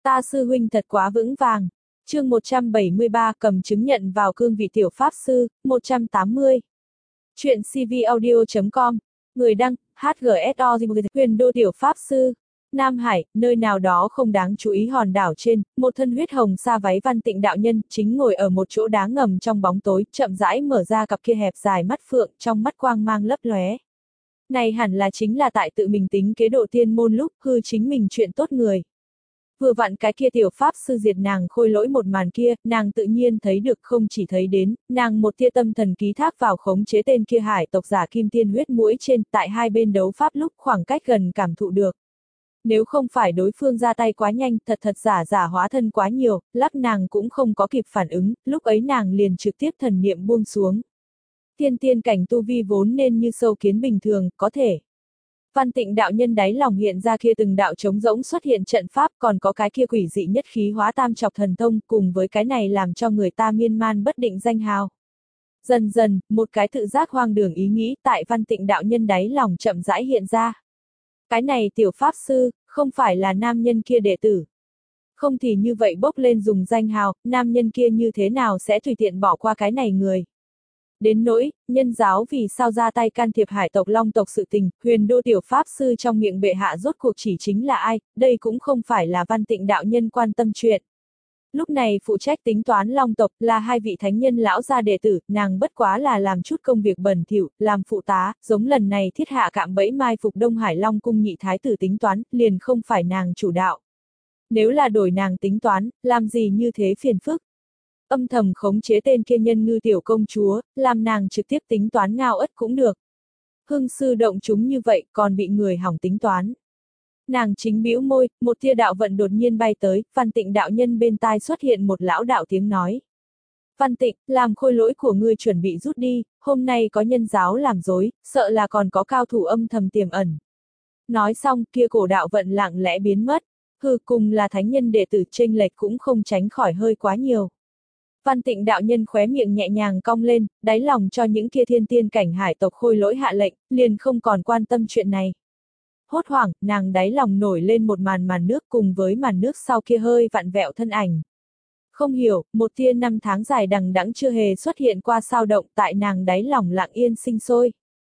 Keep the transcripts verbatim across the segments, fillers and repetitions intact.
Ta sư huynh thật quá vững vàng. Chương một trăm bảy mươi ba cầm chứng nhận vào cương vị tiểu pháp sư, một trăm tám mươi. Chuyện cvaudio chấm com. Người đăng, hát giê ét o Huyền đô tiểu pháp sư. Nam Hải, nơi nào đó không đáng chú ý hòn đảo trên, một thân huyết hồng sa váy Văn Tịnh đạo nhân, chính ngồi ở một chỗ đá ngầm trong bóng tối, chậm rãi mở ra cặp kia hẹp dài mắt phượng, trong mắt quang mang lấp lóe. Này hẳn là chính là tại tự mình tính kế độ tiên môn lúc, hư chính mình chuyện tốt người. Vừa vặn cái kia tiểu pháp sư diệt nàng khôi lỗi một màn kia, nàng tự nhiên thấy được không chỉ thấy đến, nàng một tia tâm thần ký thác vào khống chế tên kia hải tộc giả kim tiên huyết mũi trên, tại hai bên đấu pháp lúc khoảng cách gần cảm thụ được. Nếu không phải đối phương ra tay quá nhanh, thật thật giả giả hóa thân quá nhiều, lắc nàng cũng không có kịp phản ứng, lúc ấy nàng liền trực tiếp thần niệm buông xuống. Tiên tiên cảnh tu vi vốn nên như sâu kiến bình thường, có thể. Văn Tịnh đạo nhân đáy lòng hiện ra kia từng đạo trống rỗng xuất hiện trận pháp, còn có cái kia quỷ dị nhất khí hóa tam trọc thần thông, cùng với cái này làm cho người ta miên man bất định danh hào. Dần dần, một cái tự giác hoang đường ý nghĩ tại Văn Tịnh đạo nhân đáy lòng chậm rãi hiện ra. Cái này tiểu pháp sư, không phải là nam nhân kia đệ tử. Không thì như vậy bốc lên dùng danh hào, nam nhân kia như thế nào sẽ tùy tiện bỏ qua cái này người. Đến nỗi, nhân giáo vì sao ra tay can thiệp hải tộc long tộc sự tình, huyền đô tiểu pháp sư trong miệng bệ hạ rốt cuộc chỉ chính là ai, đây cũng không phải là Văn Tịnh đạo nhân quan tâm chuyện. Lúc này phụ trách tính toán long tộc là hai vị thánh nhân lão gia đệ tử, nàng bất quá là làm chút công việc bẩn thỉu, làm phụ tá, giống lần này thiết hạ cạm bẫy mai phục Đông Hải Long cung nhị thái tử tính toán, liền không phải nàng chủ đạo. Nếu là đổi nàng tính toán, làm gì như thế phiền phức. Âm thầm khống chế tên kia nhân ngư tiểu công chúa, làm nàng trực tiếp tính toán ngao ất cũng được. Hưng sư động chúng như vậy còn bị người hỏng tính toán. Nàng chính bĩu môi, một tia đạo vận đột nhiên bay tới, Văn Tịnh đạo nhân bên tai xuất hiện một lão đạo tiếng nói. Văn Tịnh, làm khôi lỗi của ngươi chuẩn bị rút đi, hôm nay có nhân giáo làm dối, sợ là còn có cao thủ âm thầm tiềm ẩn. Nói xong, kia cổ đạo vận lặng lẽ biến mất, hừ cùng là thánh nhân đệ tử chênh lệch cũng không tránh khỏi hơi quá nhiều. Văn Tịnh đạo nhân khóe miệng nhẹ nhàng cong lên, đáy lòng cho những kia thiên tiên cảnh hải tộc khôi lỗi hạ lệnh, liền không còn quan tâm chuyện này. Hốt hoảng, nàng đáy lòng nổi lên một màn màn nước cùng với màn nước sau kia hơi vặn vẹo thân ảnh. Không hiểu, một tia năm tháng dài đằng đẵng chưa hề xuất hiện qua sao động tại nàng đáy lòng lặng yên sinh sôi.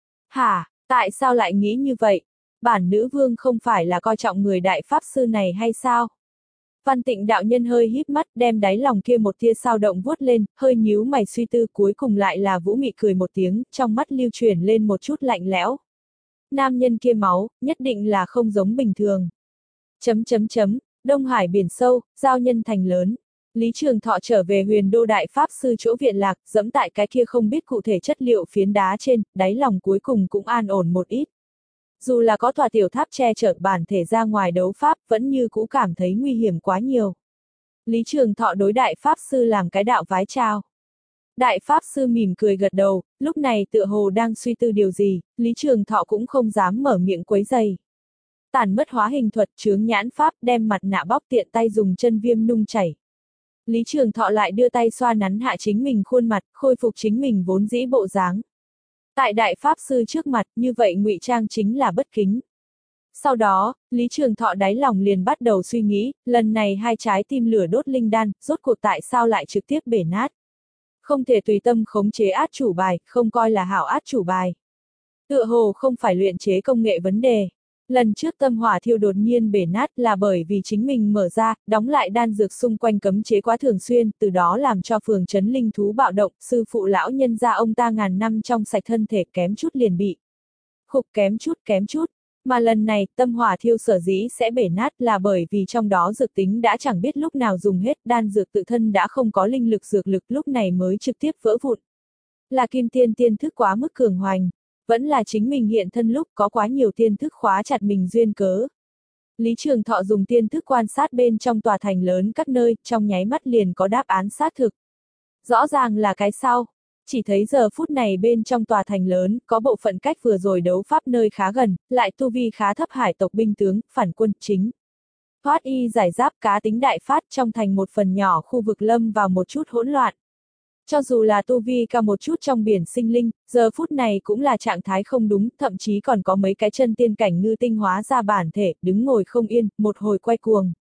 Hả, tại sao lại nghĩ như vậy? Bản nữ vương không phải là coi trọng người đại pháp sư này hay sao? Văn Tịnh đạo nhân hơi híp mắt đem đáy lòng kia một tia sao động vuốt lên, hơi nhíu mày suy tư cuối cùng lại là vũ mị cười một tiếng, trong mắt lưu chuyển lên một chút lạnh lẽo. Nam nhân kia máu, nhất định là không giống bình thường. Chấm chấm chấm, Đông Hải biển sâu, giao nhân thành lớn. Lý Trường Thọ trở về huyền đô đại pháp sư chỗ viện lạc, dẫm tại cái kia không biết cụ thể chất liệu phiến đá trên, đáy lòng cuối cùng cũng an ổn một ít. Dù là có tòa tiểu tháp che chở bản thể ra ngoài đấu pháp, vẫn như cũ cảm thấy nguy hiểm quá nhiều. Lý Trường Thọ đối đại pháp sư làm cái đạo vái chào. Đại pháp sư mỉm cười gật đầu, lúc này tựa hồ đang suy tư điều gì, Lý Trường Thọ cũng không dám mở miệng quấy giày. Tản mất hóa hình thuật chướng nhãn pháp đem mặt nạ bóc tiện tay dùng chân viêm nung chảy. Lý Trường Thọ lại đưa tay xoa nắn hạ chính mình khuôn mặt, khôi phục chính mình vốn dĩ bộ dáng. Tại đại pháp sư trước mặt, như vậy ngụy trang chính là bất kính. Sau đó, Lý Trường Thọ đáy lòng liền bắt đầu suy nghĩ, lần này hai trái tim lửa đốt linh đan, rốt cuộc tại sao lại trực tiếp bể nát. Không thể tùy tâm khống chế át chủ bài, không coi là hảo át chủ bài. Tựa hồ không phải luyện chế công nghệ vấn đề. Lần trước tâm hỏa thiêu đột nhiên bể nát là bởi vì chính mình mở ra, đóng lại đan dược xung quanh cấm chế quá thường xuyên, từ đó làm cho phường trấn linh thú bạo động, sư phụ lão nhân gia ông ta ngàn năm trong sạch thân thể kém chút liền bị. Khục kém chút kém chút, mà lần này tâm hỏa thiêu sở dĩ sẽ bể nát là bởi vì trong đó dược tính đã chẳng biết lúc nào dùng hết, đan dược tự thân đã không có linh lực dược lực lúc này mới trực tiếp vỡ vụn. Là kim tiên tiên thức quá mức cường hoành. Vẫn là chính mình hiện thân lúc có quá nhiều tiên thức khóa chặt mình duyên cớ. Lý Trường Thọ dùng tiên thức quan sát bên trong tòa thành lớn các nơi, trong nháy mắt liền có đáp án xác thực. Rõ ràng là cái sau. Chỉ thấy giờ phút này bên trong tòa thành lớn, có bộ phận cách vừa rồi đấu pháp nơi khá gần, lại tu vi khá thấp hải tộc binh tướng, phản quân chính. Thoát y giải giáp cá tính đại phát trong thành một phần nhỏ khu vực lâm vào một chút hỗn loạn. Cho dù là tu vi cao một chút trong biển sinh linh, giờ phút này cũng là trạng thái không đúng, thậm chí còn có mấy cái chân tiên cảnh ngư tinh hóa ra bản thể, đứng ngồi không yên, một hồi quay cuồng.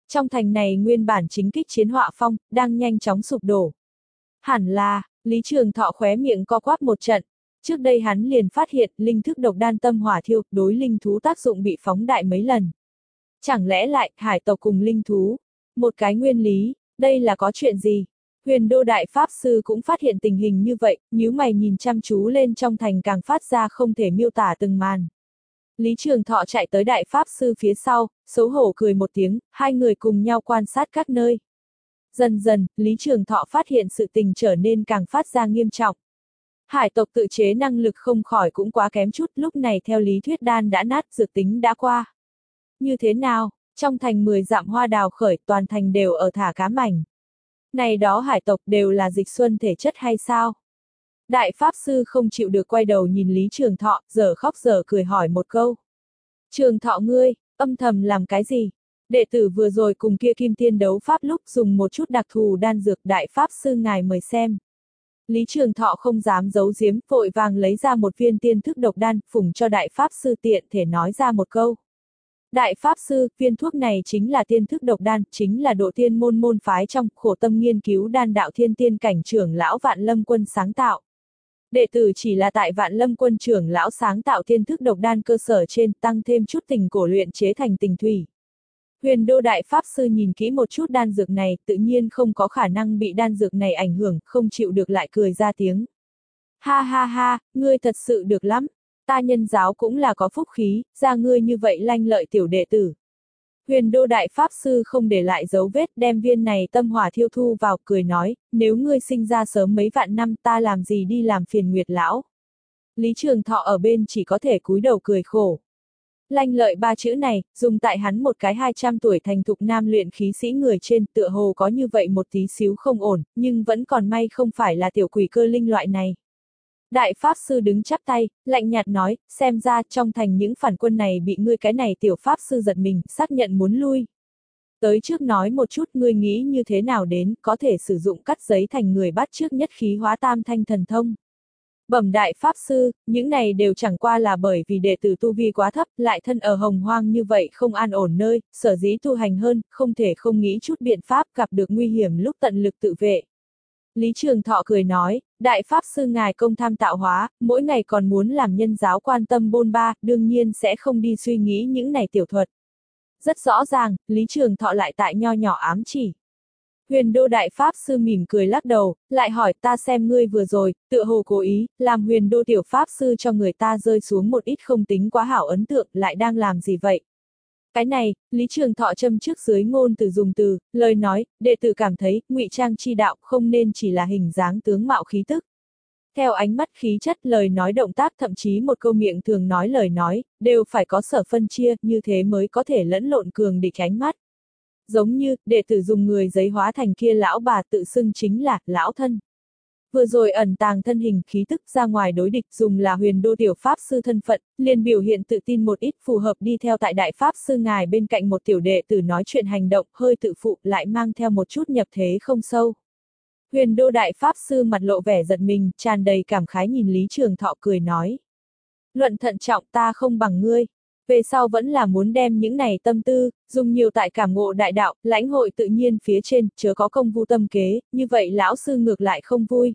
Trong thành này nguyên bản chính kích chiến họa phong, đang nhanh chóng sụp đổ. Hẳn là, Lý Trường Thọ khóe miệng co quắp một trận. Trước đây hắn liền phát hiện linh thức độc đan tâm hỏa thiêu, đối linh thú tác dụng bị phóng đại mấy lần. Chẳng lẽ lại, hải tộc cùng linh thú? Một cái nguyên lý, đây là có chuyện gì? Huyền Đô Đại Pháp Sư cũng phát hiện tình hình như vậy, nhíu mày nhìn chăm chú lên trong thành càng phát ra không thể miêu tả từng màn. Lý Trường Thọ chạy tới Đại Pháp Sư phía sau, xấu hổ cười một tiếng, hai người cùng nhau quan sát các nơi. Dần dần, Lý Trường Thọ phát hiện sự tình trở nên càng phát ra nghiêm trọng. Hải tộc tự chế năng lực không khỏi cũng quá kém chút, lúc này theo lý thuyết đan đã nát, dược tính đã qua. Như thế nào, trong thành mười dặm hoa đào khởi, toàn thành đều ở thả cá mảnh. Này đó hải tộc đều là dịch xuân thể chất hay sao? Đại Pháp Sư không chịu được quay đầu nhìn Lý Trường Thọ, giờ khóc giờ cười hỏi một câu. Trường Thọ ngươi, âm thầm làm cái gì? Đệ tử vừa rồi cùng kia kim tiên đấu pháp lúc dùng một chút đặc thù đan dược, Đại Pháp Sư ngài mời xem. Lý Trường Thọ không dám giấu giếm, vội vàng lấy ra một viên tiên thức độc đan, phủng cho Đại Pháp Sư tiện thể nói ra một câu. Đại Pháp Sư, viên thuốc này chính là tiên thức độc đan, chính là độ tiên môn môn phái trong khổ tâm nghiên cứu đan đạo thiên tiên cảnh trưởng lão Vạn Lâm Quân sáng tạo. Đệ tử chỉ là tại Vạn Lâm Quân trưởng lão sáng tạo tiên thức độc đan cơ sở trên, tăng thêm chút tình cổ luyện chế thành tình thủy. Huyền Đô Đại Pháp Sư nhìn kỹ một chút đan dược này, tự nhiên không có khả năng bị đan dược này ảnh hưởng, không chịu được lại cười ra tiếng. Ha ha ha, ngươi thật sự được lắm. Ta nhân giáo cũng là có phúc khí, ra ngươi như vậy lanh lợi tiểu đệ tử. Huyền Đô Đại Pháp Sư không để lại dấu vết, đem viên này tâm hỏa thiêu thu vào, cười nói, nếu ngươi sinh ra sớm mấy vạn năm ta làm gì đi làm phiền Nguyệt lão. Lý Trường Thọ ở bên chỉ có thể cúi đầu cười khổ. Lanh lợi ba chữ này, dùng tại hắn một cái hai trăm tuổi thành thục nam luyện khí sĩ người trên, tựa hồ có như vậy một tí xíu không ổn, nhưng vẫn còn may không phải là tiểu quỷ cơ linh loại này. Đại Pháp Sư đứng chắp tay, lạnh nhạt nói, xem ra trong thành những phản quân này bị ngươi cái này tiểu Pháp Sư giật mình, xác nhận muốn lui. Tới trước nói một chút ngươi nghĩ như thế nào đến, có thể sử dụng cắt giấy thành người bắt trước nhất khí hóa tam thanh thần thông. Bẩm Đại Pháp Sư, những này đều chẳng qua là bởi vì đệ tử tu vi quá thấp, lại thân ở hồng hoang như vậy không an ổn nơi, sở dĩ tu hành hơn, không thể không nghĩ chút biện pháp, gặp được nguy hiểm lúc tận lực tự vệ. Lý Trường Thọ cười nói, Đại Pháp Sư ngài công tham tạo hóa, mỗi ngày còn muốn làm nhân giáo quan tâm bôn ba, đương nhiên sẽ không đi suy nghĩ những này tiểu thuật. Rất rõ ràng, Lý Trường Thọ lại tại nho nhỏ ám chỉ. Huyền Đô Đại Pháp Sư mỉm cười lắc đầu, lại hỏi ta xem ngươi vừa rồi, tựa hồ cố ý, làm Huyền Đô Tiểu Pháp Sư cho người ta rơi xuống một ít không tính quá hảo ấn tượng, lại đang làm gì vậy? Cái này, Lý Trường Thọ châm trước dưới ngôn từ dùng từ, lời nói, đệ tử cảm thấy, ngụy trang chi đạo không nên chỉ là hình dáng tướng mạo khí tức. Theo ánh mắt khí chất, lời nói động tác, thậm chí một câu miệng thường nói lời nói, đều phải có sở phân chia, như thế mới có thể lẫn lộn cường địch ánh mắt. Giống như, đệ tử dùng người giấy hóa thành kia lão bà tự xưng chính là, lão thân. Vừa rồi ẩn tàng thân hình khí tức ra ngoài đối địch dùng là Huyền Đô Tiểu Pháp Sư thân phận, liền biểu hiện tự tin một ít phù hợp đi theo tại Đại Pháp Sư ngài bên cạnh một tiểu đệ tử nói chuyện hành động hơi tự phụ lại mang theo một chút nhập thế không sâu. Huyền Đô Đại Pháp Sư mặt lộ vẻ giận mình, tràn đầy cảm khái nhìn Lý Trường Thọ cười nói. Luận thận trọng ta không bằng ngươi. Về sau vẫn là muốn đem những này tâm tư, dùng nhiều tại cảm ngộ đại đạo, lãnh hội tự nhiên phía trên, chớ có công vu tâm kế, như vậy lão sư ngược lại không vui.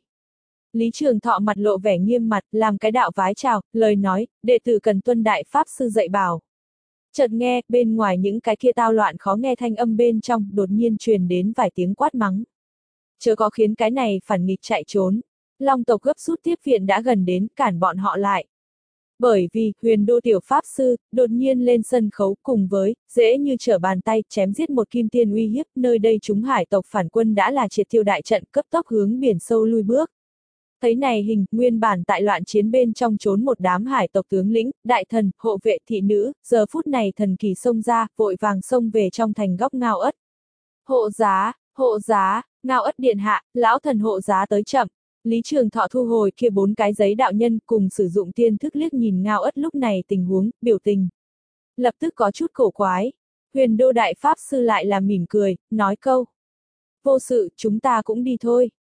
Lý Trường Thọ mặt lộ vẻ nghiêm mặt, làm cái đạo vái chào, lời nói, đệ tử cần tuân Đại Pháp Sư dạy bảo. Chợt nghe, bên ngoài những cái kia tao loạn khó nghe thanh âm bên trong, đột nhiên truyền đến vài tiếng quát mắng. Chớ có khiến cái này phản nghịch chạy trốn. Long tộc gấp rút tiếp viện đã gần đến, cản bọn họ lại. Bởi vì, Huyền Đô Tiểu Pháp Sư, đột nhiên lên sân khấu cùng với, dễ như trở bàn tay, chém giết một kim tiên uy hiếp, nơi đây chúng hải tộc phản quân đã là triệt tiêu đại trận cấp tốc hướng biển sâu lui bước. Thấy này hình, nguyên bản tại loạn chiến bên trong trốn một đám hải tộc tướng lĩnh, đại thần, hộ vệ thị nữ, giờ phút này thần kỳ xông ra, vội vàng xông về trong thành góc Ngao Ất. Hộ giá, hộ giá, Ngao Ất điện hạ, lão thần hộ giá tới chậm. Lý Trường Thọ thu hồi kia bốn cái giấy đạo nhân cùng sử dụng tiên thức liếc nhìn Ngao Ất lúc này tình huống, biểu tình. Lập tức có chút cổ quái. Huyền Đô Đại Pháp Sư lại là mỉm cười, nói câu. Vô sự, chúng ta cũng đi thôi.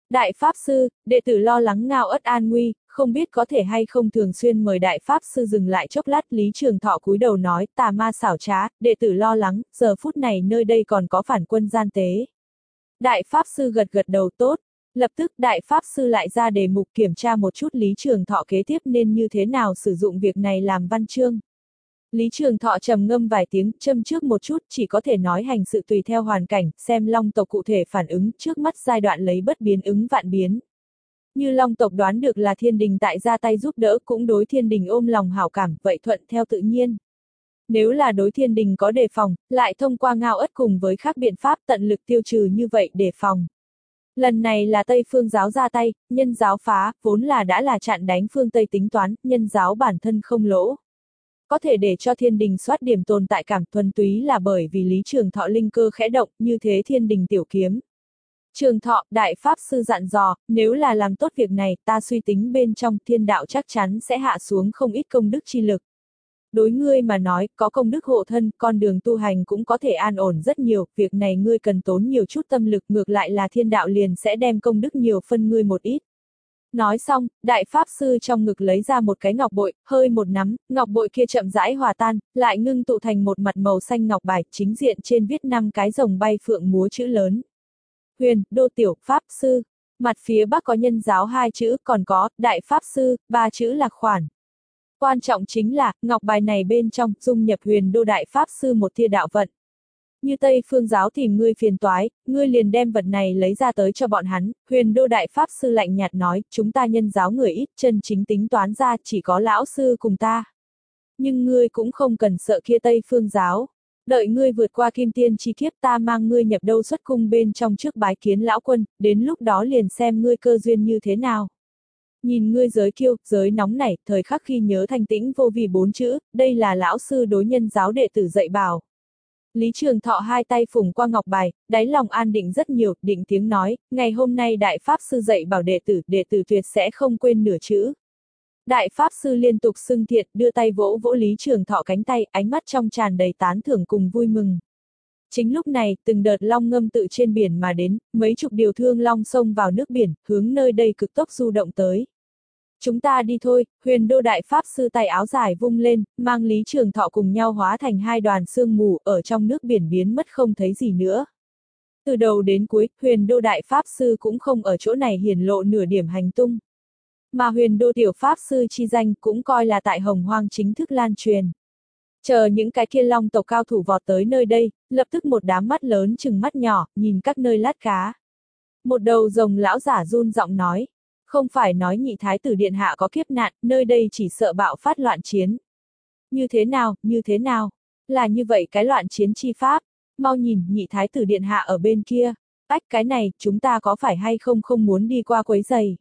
Đại Pháp Sư, đệ tử lo lắng Ngao Ất an nguy, không biết có thể hay không thường xuyên mời Đại Pháp Sư dừng lại chốc lát. Lý Trường Thọ cúi đầu nói, tà ma xảo trá, đệ tử lo lắng, giờ phút này nơi đây còn có phản quân gian tế. Đại Pháp Sư gật gật đầu tốt. Lập tức Đại Pháp Sư lại ra đề mục kiểm tra một chút Lý Trường Thọ kế tiếp nên như thế nào sử dụng việc này làm văn chương. Lý Trường Thọ trầm ngâm vài tiếng, châm trước một chút, chỉ có thể nói hành sự tùy theo hoàn cảnh, xem Long tộc cụ thể phản ứng, trước mắt giai đoạn lấy bất biến ứng vạn biến. Như Long tộc đoán được là Thiên Đình tại ra tay giúp đỡ, cũng đối Thiên Đình ôm lòng hảo cảm, vậy thuận theo tự nhiên. Nếu là đối Thiên Đình có đề phòng, lại thông qua Ngao Ất cùng với các biện pháp tận lực tiêu trừ như vậy đề phòng. Lần này là Tây Phương giáo ra tay, Nhân giáo phá, vốn là đã là chặn đánh phương Tây tính toán, Nhân giáo bản thân không lỗ. Có thể để cho Thiên Đình soát điểm tồn tại cảm thuần túy là bởi vì Lý Trường Thọ linh cơ khẽ động, như thế Thiên Đình tiểu kiếm. Trường Thọ, Đại Pháp Sư dặn dò, nếu là làm tốt việc này, ta suy tính bên trong thiên đạo chắc chắn sẽ hạ xuống không ít công đức chi lực. Đối ngươi mà nói, có công đức hộ thân, con đường tu hành cũng có thể an ổn rất nhiều, việc này ngươi cần tốn nhiều chút tâm lực, ngược lại là thiên đạo liền sẽ đem công đức nhiều phân ngươi một ít. Nói xong, Đại Pháp Sư trong ngực lấy ra một cái ngọc bội, hơi một nắm, ngọc bội kia chậm rãi hòa tan, lại ngưng tụ thành một mặt màu xanh ngọc bài, chính diện trên viết năm cái rồng bay phượng múa chữ lớn. Huyền, Đô Tiểu, Pháp Sư. Mặt phía bắc có Nhân giáo hai chữ, còn có, Đại Pháp Sư, ba chữ lạc khoản. Quan trọng chính là, ngọc bài này bên trong, dung nhập Huyền Đô Đại Pháp Sư một tia đạo vận. Như Tây Phương giáo tìm ngươi phiền toái, ngươi liền đem vật này lấy ra tới cho bọn hắn. Huyền Đô Đại Pháp Sư lạnh nhạt nói, chúng ta Nhân giáo người ít, chân chính tính toán ra chỉ có lão sư cùng ta. Nhưng ngươi cũng không cần sợ kia Tây Phương giáo. Đợi ngươi vượt qua kim tiên chi kiếp, ta mang ngươi nhập đâu xuất cung bên trong trước bái kiến lão quân, đến lúc đó liền xem ngươi cơ duyên như thế nào. Nhìn ngươi giới kiêu, giới nóng nảy, thời khắc khi nhớ thanh tĩnh vô vì bốn chữ, đây là lão sư đối Nhân giáo đệ tử dạy bảo. Lý Trường Thọ hai tay phủng qua ngọc bài, đáy lòng an định rất nhiều, định tiếng nói, ngày hôm nay Đại Pháp Sư dạy bảo đệ tử, đệ tử tuyệt sẽ không quên nửa chữ. Đại Pháp Sư liên tục xưng thiện, đưa tay vỗ vỗ Lý Trường Thọ cánh tay, ánh mắt trong tràn đầy tán thưởng cùng vui mừng. Chính lúc này, từng đợt long ngâm tự trên biển mà đến, mấy chục điều thương long xông vào nước biển, hướng nơi đây cực tốc du động tới. Chúng ta đi thôi, Huyền Đô Đại Pháp Sư tay áo dài vung lên, mang Lý Trường Thọ cùng nhau hóa thành hai đoàn sương mù, ở trong nước biển biến mất không thấy gì nữa. Từ đầu đến cuối, Huyền Đô Đại Pháp Sư cũng không ở chỗ này hiển lộ nửa điểm hành tung. Mà Huyền Đô Tiểu Pháp Sư chi danh cũng coi là tại Hồng Hoang chính thức lan truyền. Chờ những cái kia long tộc cao thủ vọt tới nơi đây, lập tức một đám mắt lớn chừng mắt nhỏ, nhìn các nơi lát cá. Một đầu rồng lão giả run giọng nói. Không phải nói nhị thái tử điện hạ có kiếp nạn, nơi đây chỉ sợ bạo phát loạn chiến. Như thế nào, như thế nào? Là như vậy cái loạn chiến chi pháp. Mau nhìn, nhị thái tử điện hạ ở bên kia. Ách cái này, chúng ta có phải hay không không muốn đi qua quấy giày?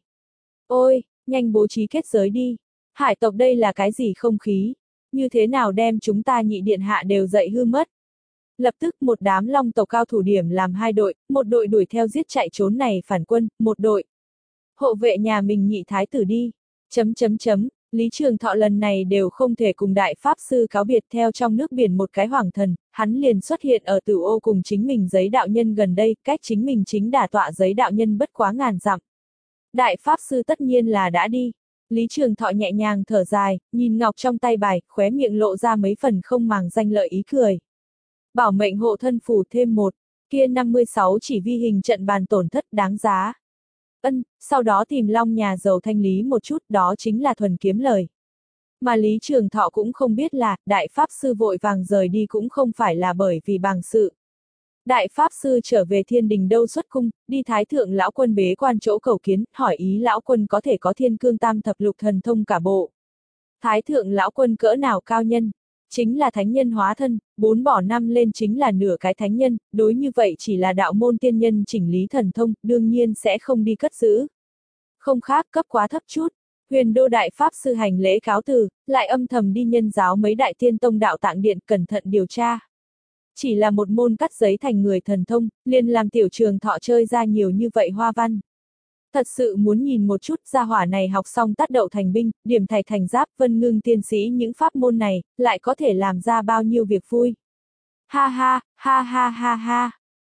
Ôi, nhanh bố trí kết giới đi. Hải tộc đây là cái gì không khí? Như thế nào đem chúng ta nhị điện hạ đều dậy hư mất? Lập tức một đám long tộc cao thủ điểm làm hai đội, một đội đuổi theo giết chạy trốn này phản quân, một đội hộ vệ nhà mình nhị thái tử đi. Chấm chấm chấm, Lý Trường Thọ lần này đều không thể cùng Đại Pháp Sư cáo biệt theo trong nước biển một cái hoàng thần, hắn liền xuất hiện ở Tử Ô cùng chính mình giấy đạo nhân gần đây, cách chính mình chính đả tọa giấy đạo nhân bất quá ngàn dặm. Đại Pháp Sư tất nhiên là đã đi. Lý Trường Thọ nhẹ nhàng thở dài, nhìn ngọc trong tay bài, khóe miệng lộ ra mấy phần không màng danh lợi ý cười. Bảo mệnh hộ thân phù thêm một, kia năm mươi sáu chỉ vi hình trận bàn tổn thất đáng giá. Ân, sau đó tìm Long nhà giàu thanh lý một chút, đó chính là thuần kiếm lời. Mà Lý Trường Thọ cũng không biết là, Đại Pháp Sư vội vàng rời đi cũng không phải là bởi vì bàng sự. Đại Pháp Sư trở về Thiên Đình đâu xuất cung, đi Thái Thượng Lão Quân bế quan chỗ cầu kiến, hỏi ý Lão Quân có thể có Thiên Cương Tam Thập Lục thần thông cả bộ. Thái Thượng Lão Quân cỡ nào cao nhân? Chính là thánh nhân hóa thân, bốn bỏ năm lên chính là nửa cái thánh nhân, đối như vậy chỉ là đạo môn tiên nhân chỉnh lý thần thông, đương nhiên sẽ không đi cất giữ. Không khác, cấp quá thấp chút. Huyền Đô Đại Pháp Sư hành lễ cáo từ, lại âm thầm đi Nhân giáo mấy đại tiên tông đạo tạng điện cẩn thận điều tra. Chỉ là một môn cắt giấy thành người thần thông, liền làm Tiểu Trường Thọ chơi ra nhiều như vậy hoa văn. Thật sự muốn nhìn một chút gia hỏa này học xong tát đậu thành binh, điểm thạch thành giáp, vân ngưng tiên sĩ những pháp môn này, lại có thể làm ra bao nhiêu việc vui. Ha ha, ha ha ha ha.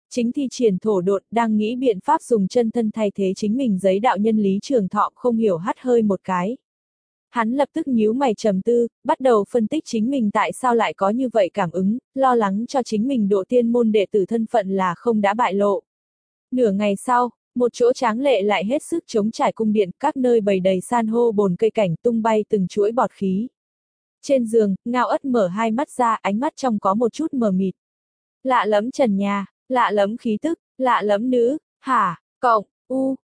chính thi triển thổ độn, đang nghĩ biện pháp dùng chân thân thay thế chính mình giấy đạo nhân Lý Trường Thọ không hiểu hắt hơi một cái. Hắn lập tức nhíu mày trầm tư, bắt đầu phân tích chính mình tại sao lại có như vậy cảm ứng, lo lắng cho chính mình độ tiên môn đệ tử thân phận là không đã bại lộ. Nửa ngày sau, một chỗ tráng lệ lại hết sức chống trải cung điện, các nơi bày đầy san hô bồn cây cảnh tung bay từng chuỗi bọt khí. Trên giường, Ngao Ất mở hai mắt ra, ánh mắt trong có một chút mờ mịt. Lạ lẫm trần nhà, lạ lẫm khí tức, lạ lẫm nữ, hả, cộng, u,